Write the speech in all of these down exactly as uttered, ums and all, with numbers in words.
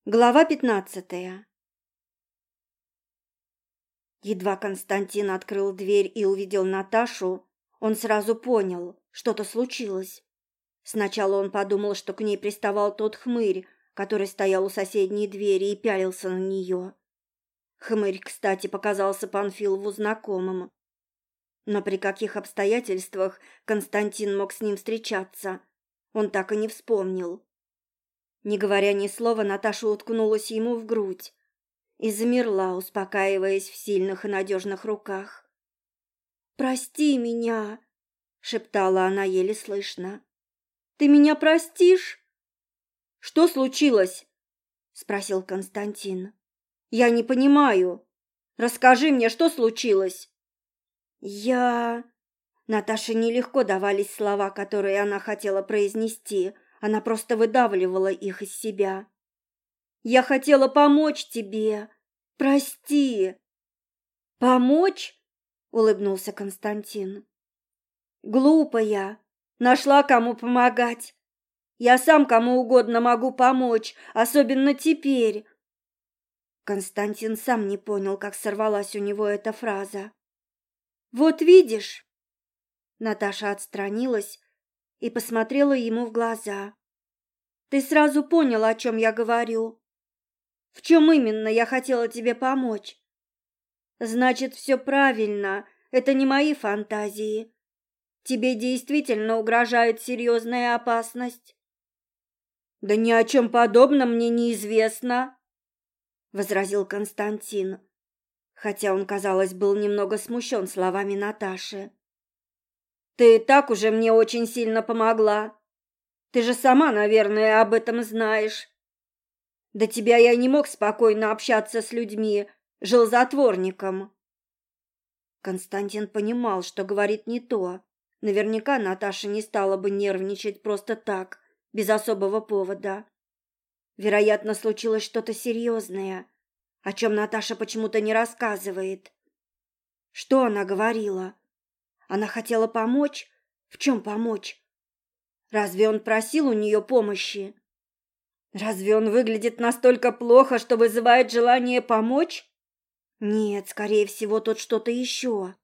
Глава пятнадцатая. Едва Константин открыл дверь и увидел Наташу, он сразу понял, что-то случилось. Сначала он подумал, что к ней приставал тот хмырь, который стоял у соседней двери и пялился на нее. Хмырь, кстати, показался Панфилову знакомым. Но при каких обстоятельствах Константин мог с ним встречаться, он так и не вспомнил. Не говоря ни слова, Наташа уткнулась ему в грудь и замерла, успокаиваясь в сильных и надежных руках. «Прости меня!» — шептала она еле слышно. «Ты меня простишь?» «Что случилось?» — спросил Константин. «Я не понимаю. Расскажи мне, что случилось?» «Я...» Наташе нелегко давались слова, которые она хотела произнести. Она просто выдавливала их из себя. «Я хотела помочь тебе. Прости». «Помочь?» — улыбнулся Константин. «Глупая. Нашла, кому помогать. Я сам кому угодно могу помочь, особенно теперь». Константин сам не понял, как сорвалась у него эта фраза. «Вот видишь?» Наташа отстранилась и посмотрела ему в глаза. «Ты сразу понял, о чем я говорю. В чем именно я хотела тебе помочь? Значит, все правильно, это не мои фантазии. Тебе действительно угрожает серьезная опасность». «Да ни о чем подобном мне неизвестно», — возразил Константин, хотя он, казалось, был немного смущен словами Наташи. «Ты и так уже мне очень сильно помогла. Ты же сама, наверное, об этом знаешь. До тебя я не мог спокойно общаться с людьми, жил затворником». Константин понимал, что говорит не то. Наверняка Наташа не стала бы нервничать просто так, без особого повода. Вероятно, случилось что-то серьезное, о чем Наташа почему-то не рассказывает. Что она говорила? Она хотела помочь? В чем помочь? Разве он просил у нее помощи? Разве он выглядит настолько плохо, что вызывает желание помочь? Нет, скорее всего, тут что-то еще.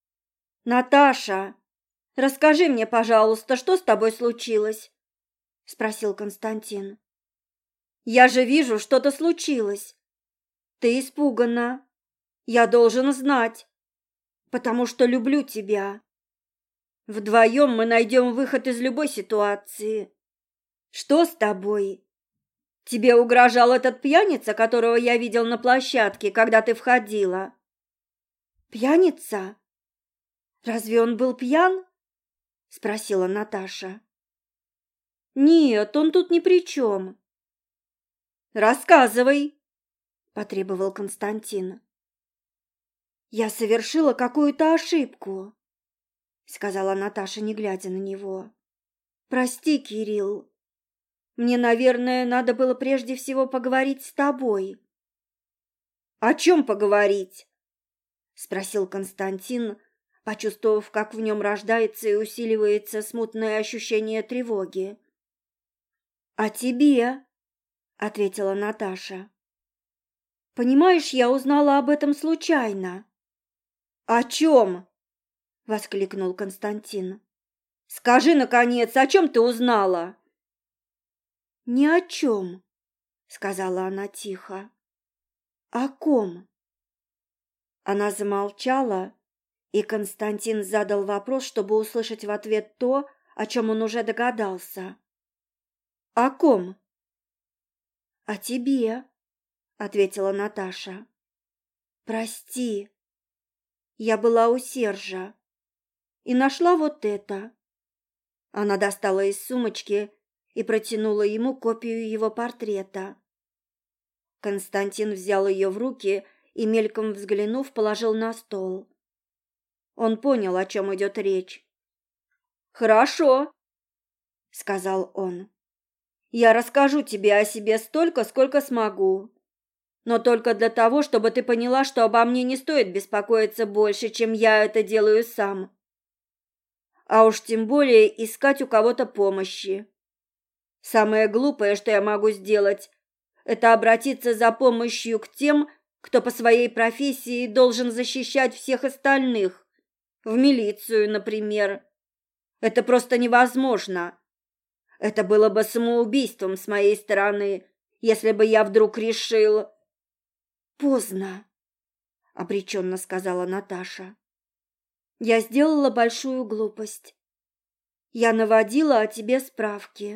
«Наташа, расскажи мне, пожалуйста, что с тобой случилось?» — спросил Константин. «Я же вижу, что-то случилось. Ты испугана. Я должен знать, потому что люблю тебя. Вдвоем мы найдем выход из любой ситуации. Что с тобой? Тебе угрожал этот пьяница, которого я видел на площадке, когда ты входила?» «Пьяница? Разве он был пьян?» — спросила Наташа. «Нет, он тут ни при чем». «Рассказывай», — потребовал Константин. «Я совершила какую-то ошибку», — сказала Наташа, не глядя на него. «Прости, Кирилл. Мне, наверное, надо было прежде всего поговорить с тобой». «О чем поговорить?» — спросил Константин, почувствовав, как в нем рождается и усиливается смутное ощущение тревоги. «О тебе», — ответила Наташа. «Понимаешь, я узнала об этом случайно». «О чем?» — воскликнул Константин. «Скажи, наконец, о чем ты узнала?» «Ни о чем», — сказала она тихо. «О ком?» Она замолчала, и Константин задал вопрос, чтобы услышать в ответ то, о чем он уже догадался. «О ком?» «О тебе», — ответила Наташа. «Прости, я была у Сержа и нашла вот это». Она достала из сумочки и протянула ему копию его портрета. Константин взял ее в руки и, мельком взглянув, положил на стол. Он понял, о чем идет речь. «Хорошо», — сказал он. «Я расскажу тебе о себе столько, сколько смогу, но только для того, чтобы ты поняла, что обо мне не стоит беспокоиться больше, чем я это делаю сам. А уж тем более искать у кого-то помощи. Самое глупое, что я могу сделать, это обратиться за помощью к тем, кто по своей профессии должен защищать всех остальных. В милицию, например. Это просто невозможно. Это было бы самоубийством с моей стороны, если бы я вдруг решил... «Поздно», — обреченно сказала Наташа. «Я сделала большую глупость. Я наводила о тебе справки.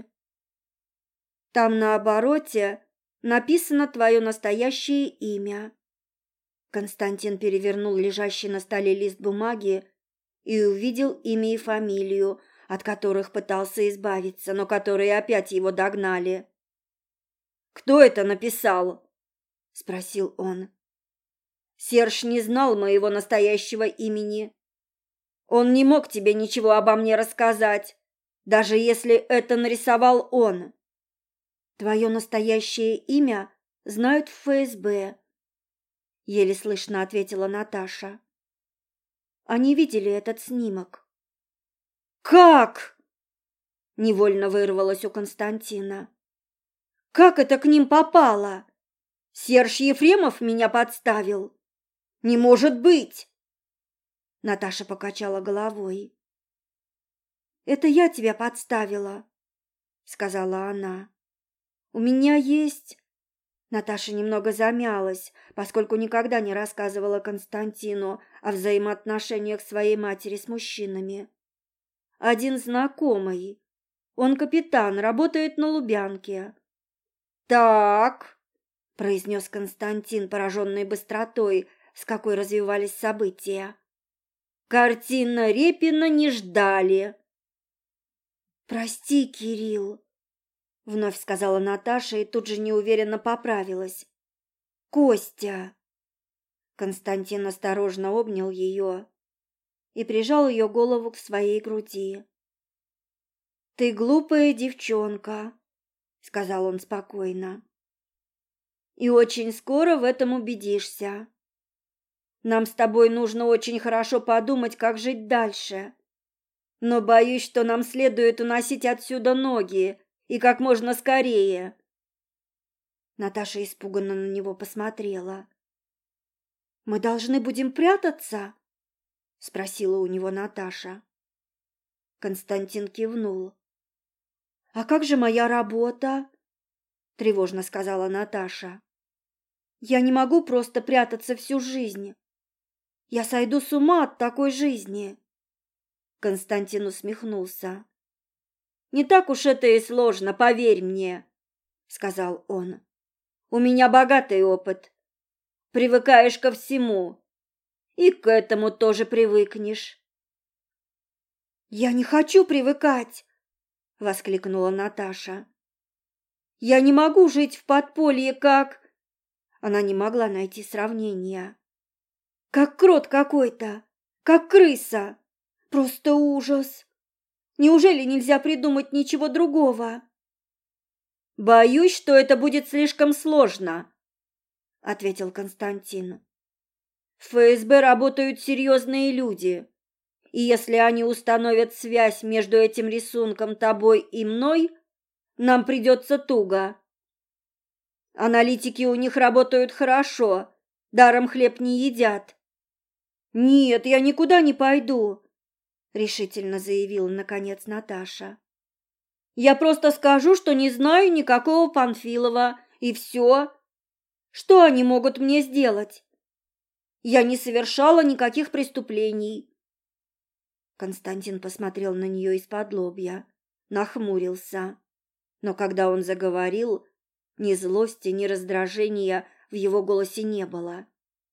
Там на обороте написано твое настоящее имя». Константин перевернул лежащий на столе лист бумаги и увидел имя и фамилию, от которых пытался избавиться, но которые опять его догнали. «Кто это написал?» – спросил он. «Серж не знал моего настоящего имени. Он не мог тебе ничего обо мне рассказать, даже если это нарисовал он. Твое настоящее имя знают в ФСБ», – еле слышно ответила Наташа. «Они видели этот снимок». «Как?» – невольно вырвалось у Константина. «Как это к ним попало? Серж Ефремов меня подставил? Не может быть!» Наташа покачала головой. «Это я тебя подставила», — сказала она. «У меня есть...» Наташа немного замялась, поскольку никогда не рассказывала Константину о взаимоотношениях своей матери с мужчинами. «Один знакомый. Он капитан, работает на Лубянке». «Так», — произнес Константин, пораженный быстротой, с какой развивались события. «Картина Репина не ждали». «Прости, Кирилл», — вновь сказала Наташа и тут же неуверенно поправилась. «Костя». Константин осторожно обнял ее и прижал ее голову к своей груди. «Ты глупая девчонка», — сказал он спокойно. «И очень скоро в этом убедишься. Нам с тобой нужно очень хорошо подумать, как жить дальше. Но боюсь, что нам следует уносить отсюда ноги, и как можно скорее». Наташа испуганно на него посмотрела. «Мы должны будем прятаться?» — спросила у него Наташа. Константин кивнул. «А как же моя работа?» — тревожно сказала Наташа. «Я не могу просто прятаться всю жизнь. Я сойду с ума от такой жизни». Константин усмехнулся. «Не так уж это и сложно, поверь мне», — сказал он. «У меня богатый опыт. Привыкаешь ко всему, и к этому тоже привыкнешь». «Я не хочу привыкать!» — воскликнула Наташа. «Я не могу жить в подполье, как...» Она не могла найти сравнения. «Как крот какой-то, как крыса. Просто ужас! Неужели нельзя придумать ничего другого?» «Боюсь, что это будет слишком сложно», — ответил Константин. «В ФСБ работают серьезные люди, и если они установят связь между этим рисунком тобой и мной, нам придется туго. Аналитики у них работают хорошо, даром хлеб не едят». «Нет, я никуда не пойду», — решительно заявила наконец Наташа. «Я просто скажу, что не знаю никакого Панфилова, и все. Что они могут мне сделать? Я не совершала никаких преступлений». Константин посмотрел на нее из-под-лобья, нахмурился. Но когда он заговорил, ни злости, ни раздражения в его голосе не было.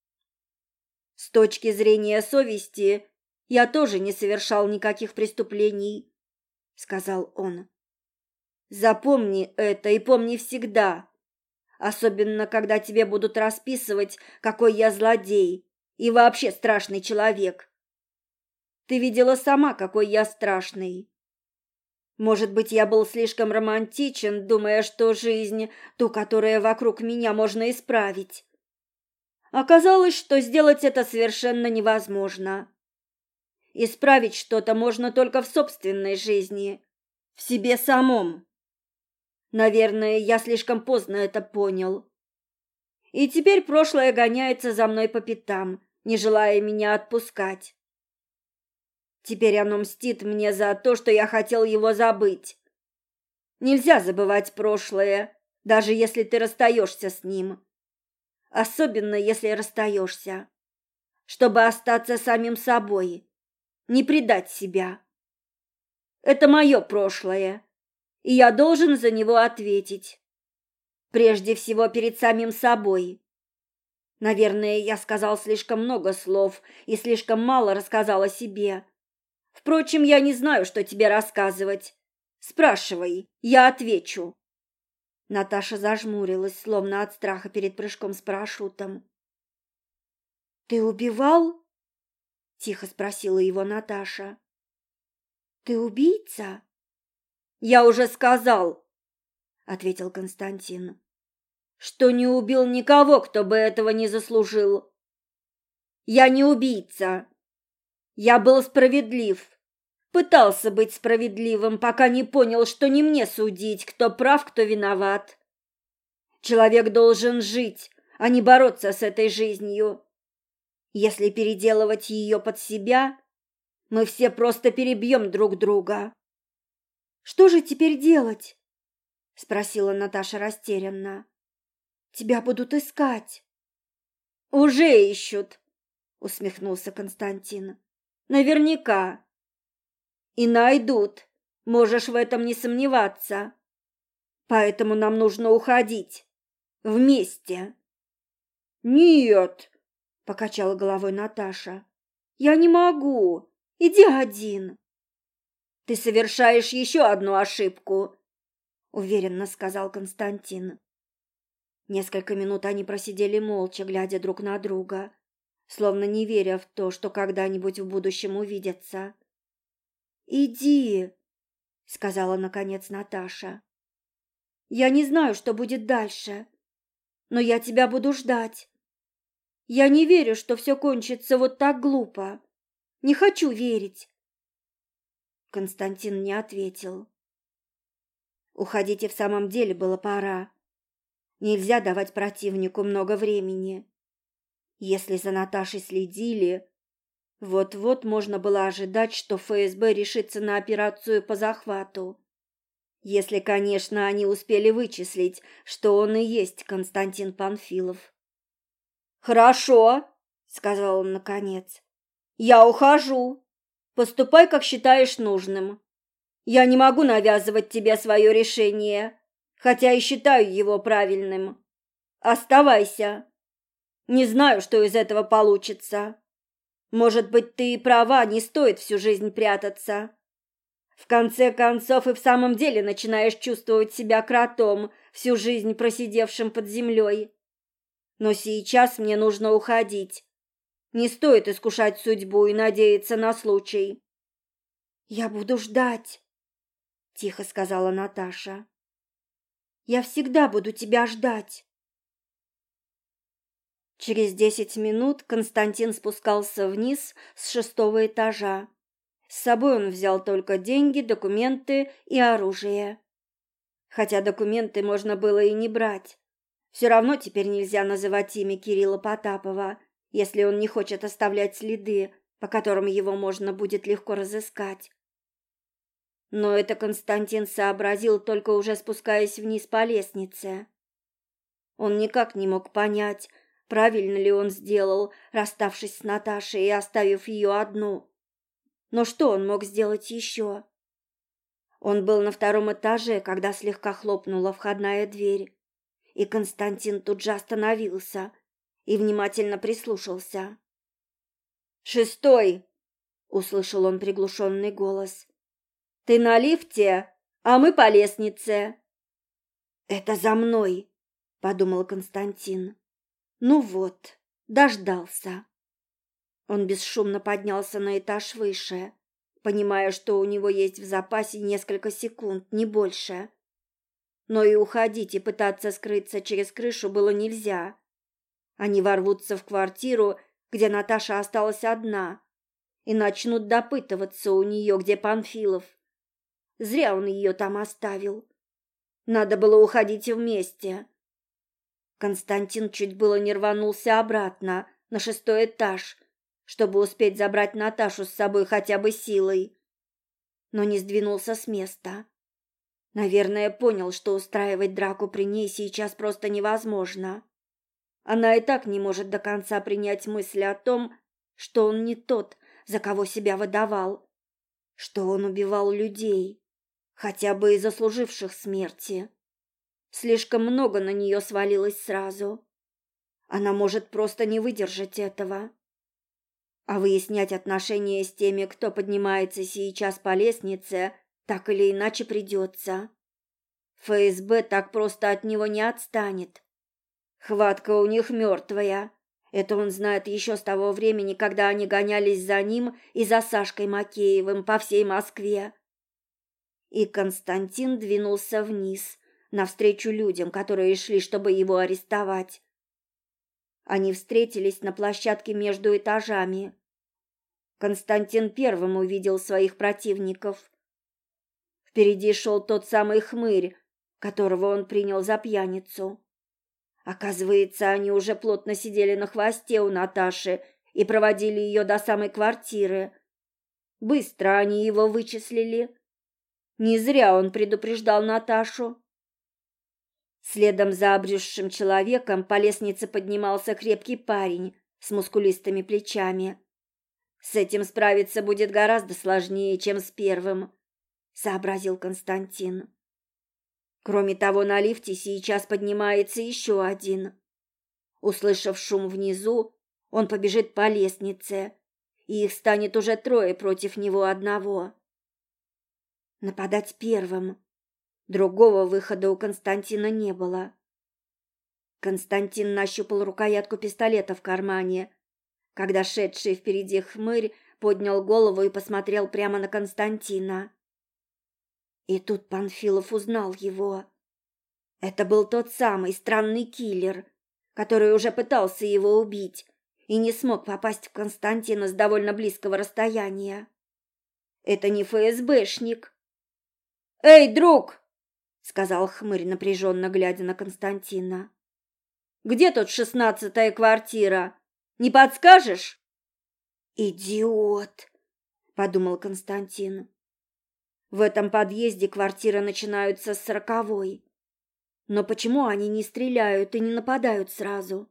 «С точки зрения совести, я тоже не совершал никаких преступлений», — сказал он. «Запомни это и помни всегда, особенно когда тебе будут расписывать, какой я злодей и вообще страшный человек. Ты видела сама, какой я страшный. Может быть, я был слишком романтичен, думая, что жизнь, ту, которая вокруг меня, можно исправить. Оказалось, что сделать это совершенно невозможно. Исправить что-то можно только в собственной жизни, в себе самом. Наверное, я слишком поздно это понял. И теперь прошлое гоняется за мной по пятам, не желая меня отпускать. Теперь оно мстит мне за то, что я хотел его забыть. Нельзя забывать прошлое, даже если ты расстаешься с ним. Особенно, если расстаешься, чтобы остаться самим собой, не предать себя. Это мое прошлое, и я должен за него ответить. Прежде всего перед самим собой. Наверное, я сказал слишком много слов и слишком мало рассказал о себе. Впрочем, я не знаю, что тебе рассказывать. Спрашивай, я отвечу. Наташа зажмурилась, словно от страха перед прыжком с парашютом. «Ты убивал?» — тихо спросила его Наташа. «Ты убийца?» «Я уже сказал», — ответил Константин, «что не убил никого, кто бы этого не заслужил. Я не убийца. Я был справедлив. Пытался быть справедливым, пока не понял, что не мне судить, кто прав, кто виноват. Человек должен жить, а не бороться с этой жизнью. Если переделывать ее под себя, мы все просто перебьем друг друга». «Что же теперь делать?» — спросила Наташа растерянно. «Тебя будут искать». «Уже ищут», — усмехнулся Константин. «Наверняка. И найдут, можешь в этом не сомневаться. Поэтому нам нужно уходить. Вместе». «Нет», — покачала головой Наташа. «Я не могу. Иди один». «Ты совершаешь еще одну ошибку», — уверенно сказал Константин. Несколько минут они просидели молча, глядя друг на друга, словно не веря в то, что когда-нибудь в будущем увидятся. «Иди», — сказала наконец Наташа. «Я не знаю, что будет дальше, но я тебя буду ждать. Я не верю, что все кончится вот так глупо. Не хочу верить». Константин не ответил. Уходить и в самом деле было пора. Нельзя давать противнику много времени. Если за Наташей следили, вот-вот можно было ожидать, что эф эс бэ решится на операцию по захвату. Если, конечно, они успели вычислить, что он и есть Константин Панфилов. «Хорошо», — сказал он наконец. «Я ухожу. Поступай, как считаешь нужным. Я не могу навязывать тебе свое решение, хотя и считаю его правильным. Оставайся. Не знаю, что из этого получится. Может быть, ты и права, не стоит всю жизнь прятаться. В конце концов, и в самом деле начинаешь чувствовать себя кротом, всю жизнь просидевшим под землей. Но сейчас мне нужно уходить. Не стоит искушать судьбу и надеяться на случай». «Я буду ждать», — тихо сказала Наташа. «Я всегда буду тебя ждать». Через десять минут Константин спускался вниз с шестого этажа. С собой он взял только деньги, документы и оружие. Хотя документы можно было и не брать. Все равно теперь нельзя называть имя Кирилла Потапова, если он не хочет оставлять следы, по которым его можно будет легко разыскать. Но это Константин сообразил, только уже спускаясь вниз по лестнице. Он никак не мог понять, правильно ли он сделал, расставшись с Наташей и оставив ее одну. Но что он мог сделать еще? Он был на втором этаже, когда слегка хлопнула входная дверь, и Константин тут же остановился и внимательно прислушался. «Шестой!» — услышал он приглушенный голос. «Ты на лифте, а мы по лестнице». «Это за мной», — подумал Константин. «Ну вот, дождался». Он бесшумно поднялся на этаж выше, понимая, что у него есть в запасе несколько секунд, не больше. Но и уходить и пытаться скрыться через крышу было нельзя. Они ворвутся в квартиру, где Наташа осталась одна, и начнут допытываться у нее, где Панфилов. Зря он ее там оставил. Надо было уходить вместе. Константин чуть было не рванулся обратно, на шестой этаж, чтобы успеть забрать Наташу с собой хотя бы силой, но не сдвинулся с места. Наверное, понял, что устраивать драку при ней сейчас просто невозможно. Она и так не может до конца принять мысль о том, что он не тот, за кого себя выдавал, что он убивал людей, хотя бы и заслуживших смерти. Слишком много на нее свалилось сразу. Она может просто не выдержать этого. А выяснять отношения с теми, кто поднимается сейчас по лестнице, так или иначе придется. ФСБ так просто от него не отстанет. Хватка у них мертвая. Это он знает еще с того времени, когда они гонялись за ним и за Сашкой Макеевым по всей Москве. И Константин двинулся вниз, навстречу людям, которые шли, чтобы его арестовать. Они встретились на площадке между этажами. Константин первым увидел своих противников. Впереди шел тот самый хмырь, которого он принял за пьяницу. Оказывается, они уже плотно сидели на хвосте у Наташи и проводили ее до самой квартиры. Быстро они его вычислили. Не зря он предупреждал Наташу. Следом за обрюзшим человеком по лестнице поднимался крепкий парень с мускулистыми плечами. С этим справиться будет гораздо сложнее, чем с первым, сообразил Константин. Кроме того, на лифте сейчас поднимается еще один. Услышав шум внизу, он побежит по лестнице, и их станет уже трое против него одного. Нападать первым. Другого выхода у Константина не было. Константин нащупал рукоятку пистолета в кармане, когда шедший впереди хмырь поднял голову и посмотрел прямо на Константина. И тут Панфилов узнал его. Это был тот самый странный киллер, который уже пытался его убить и не смог попасть в Константина с довольно близкого расстояния. Это не ФСБшник. «Эй, друг!» — сказал хмырь, напряженно глядя на Константина. «Где тут шестнадцатая квартира? Не подскажешь?» «Идиот!» — подумал Константин. В этом подъезде квартиры начинаются с сороковой. Но почему они не стреляют и не нападают сразу?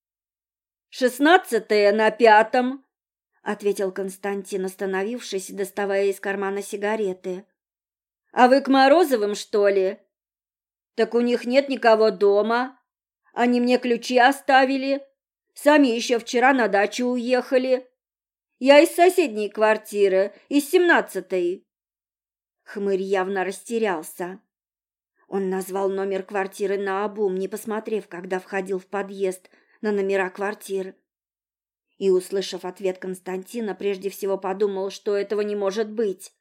«Шестнадцатая на пятом», — ответил Константин, остановившись и доставая из кармана сигареты. «А вы к Морозовым, что ли? Так у них нет никого дома. Они мне ключи оставили. Сами еще вчера на дачу уехали. Я из соседней квартиры, из семнадцатой». Хмырь явно растерялся. Он назвал номер квартиры наобум, не посмотрев, когда входил в подъезд, на номера квартир. И, услышав ответ Константина, прежде всего подумал, что этого не может быть.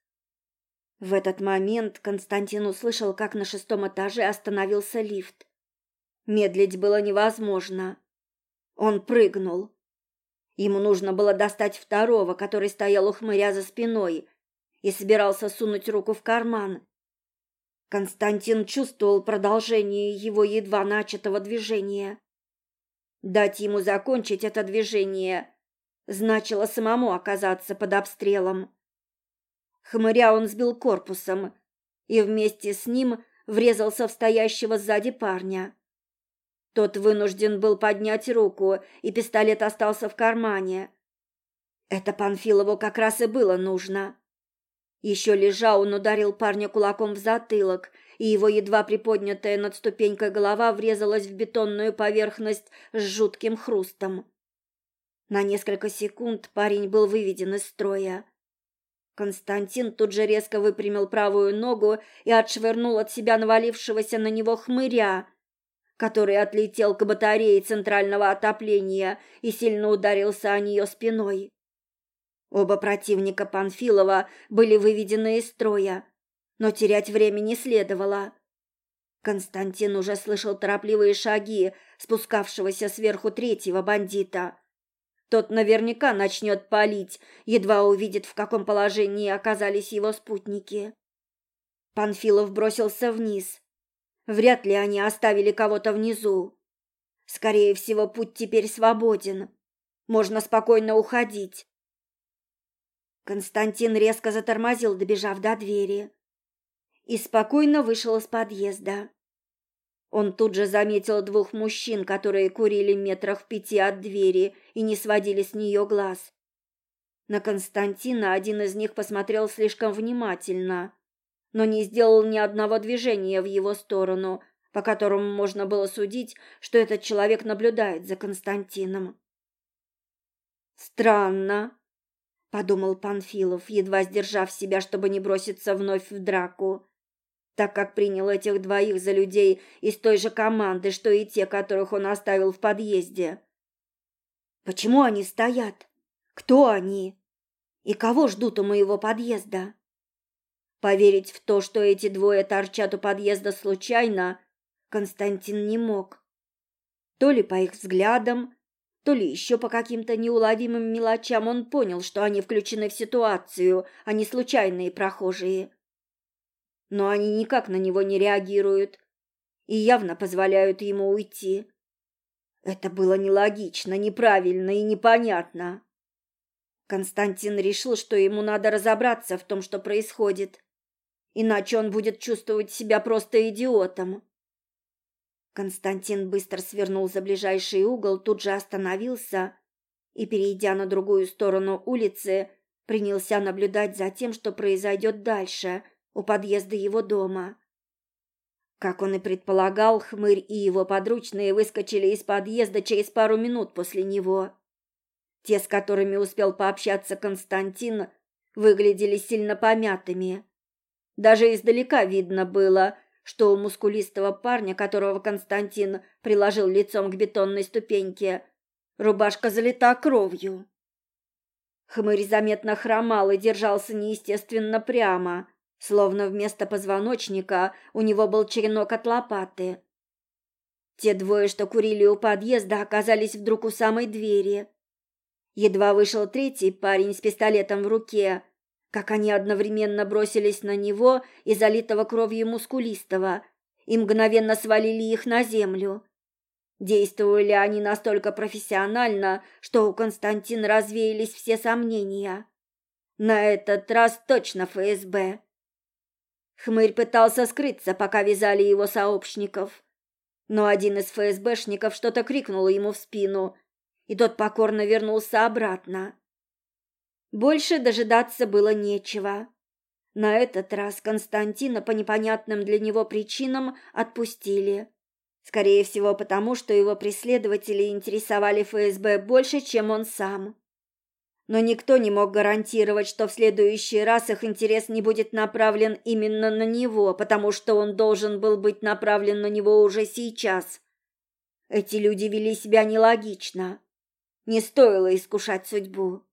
В этот момент Константин услышал, как на шестом этаже остановился лифт. Медлить было невозможно. Он прыгнул. Ему нужно было достать второго, который стоял у хмыря за спиной, и собирался сунуть руку в карман. Константин чувствовал продолжение его едва начатого движения. Дать ему закончить это движение значило самому оказаться под обстрелом. Хмыря он сбил корпусом и вместе с ним врезался в стоящего сзади парня. Тот вынужден был поднять руку, и пистолет остался в кармане. Это Панфилову как раз и было нужно. Еще лежа, он ударил парня кулаком в затылок, и его едва приподнятая над ступенькой голова врезалась в бетонную поверхность с жутким хрустом. На несколько секунд парень был выведен из строя. Константин тут же резко выпрямил правую ногу и отшвырнул от себя навалившегося на него хмыря, который отлетел к батарее центрального отопления и сильно ударился о нее спиной. Оба противника Панфилова были выведены из строя, но терять время не следовало. Константин уже слышал торопливые шаги спускавшегося сверху третьего бандита. Тот наверняка начнет палить, едва увидит, в каком положении оказались его спутники. Панфилов бросился вниз. Вряд ли они оставили кого-то внизу. Скорее всего, путь теперь свободен. Можно спокойно уходить. Константин резко затормозил, добежав до двери, и спокойно вышел из подъезда. Он тут же заметил двух мужчин, которые курили метрах в пяти от двери и не сводили с нее глаз. На Константина один из них посмотрел слишком внимательно, но не сделал ни одного движения в его сторону, по которому можно было судить, что этот человек наблюдает за Константином. «Странно», — подумал Панфилов, едва сдержав себя, чтобы не броситься вновь в драку, так как принял этих двоих за людей из той же команды, что и те, которых он оставил в подъезде. «Почему они стоят? Кто они? И кого ждут у моего подъезда?» Поверить в то, что эти двое торчат у подъезда случайно, Константин не мог. То ли по их взглядам, то ли еще по каким-то неуловимым мелочам он понял, что они включены в ситуацию, а не случайные прохожие. Но они никак на него не реагируют и явно позволяют ему уйти. Это было нелогично, неправильно и непонятно. Константин решил, что ему надо разобраться в том, что происходит, иначе он будет чувствовать себя просто идиотом. Константин быстро свернул за ближайший угол, тут же остановился и, перейдя на другую сторону улицы, принялся наблюдать за тем, что произойдет дальше, у подъезда его дома. Как он и предполагал, Хмырь и его подручные выскочили из подъезда через пару минут после него. Те, с которыми успел пообщаться Константин, выглядели сильно помятыми. Даже издалека видно было, что у мускулистого парня, которого Константин приложил лицом к бетонной ступеньке, рубашка залита кровью. Хмырь заметно хромал и держался неестественно прямо, словно вместо позвоночника у него был черенок от лопаты. Те двое, что курили у подъезда, оказались вдруг у самой двери. Едва вышел третий парень с пистолетом в руке, как они одновременно бросились на него и залитого кровью мускулистого и мгновенно свалили их на землю. Действовали они настолько профессионально, что у Константина развеялись все сомнения. На этот раз точно эф эс бэ. Хмырь пытался скрыться, пока вязали его сообщников, но один из эф эс бэшников что-то крикнул ему в спину, и тот покорно вернулся обратно. Больше дожидаться было нечего. На этот раз Константина по непонятным для него причинам отпустили. Скорее всего, потому что его преследователи интересовали эф эс бэ больше, чем он сам. Но никто не мог гарантировать, что в следующий раз их интерес не будет направлен именно на него, потому что он должен был быть направлен на него уже сейчас. Эти люди вели себя нелогично. Не стоило искушать судьбу.